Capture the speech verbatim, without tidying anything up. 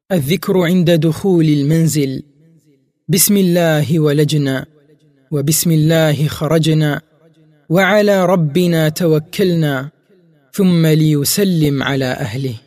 الذكر عند دخول المنزل. بسم الله ولجنا، وبسم الله خرجنا، وعلى ربنا توكلنا، ثم ليسلم على أهله.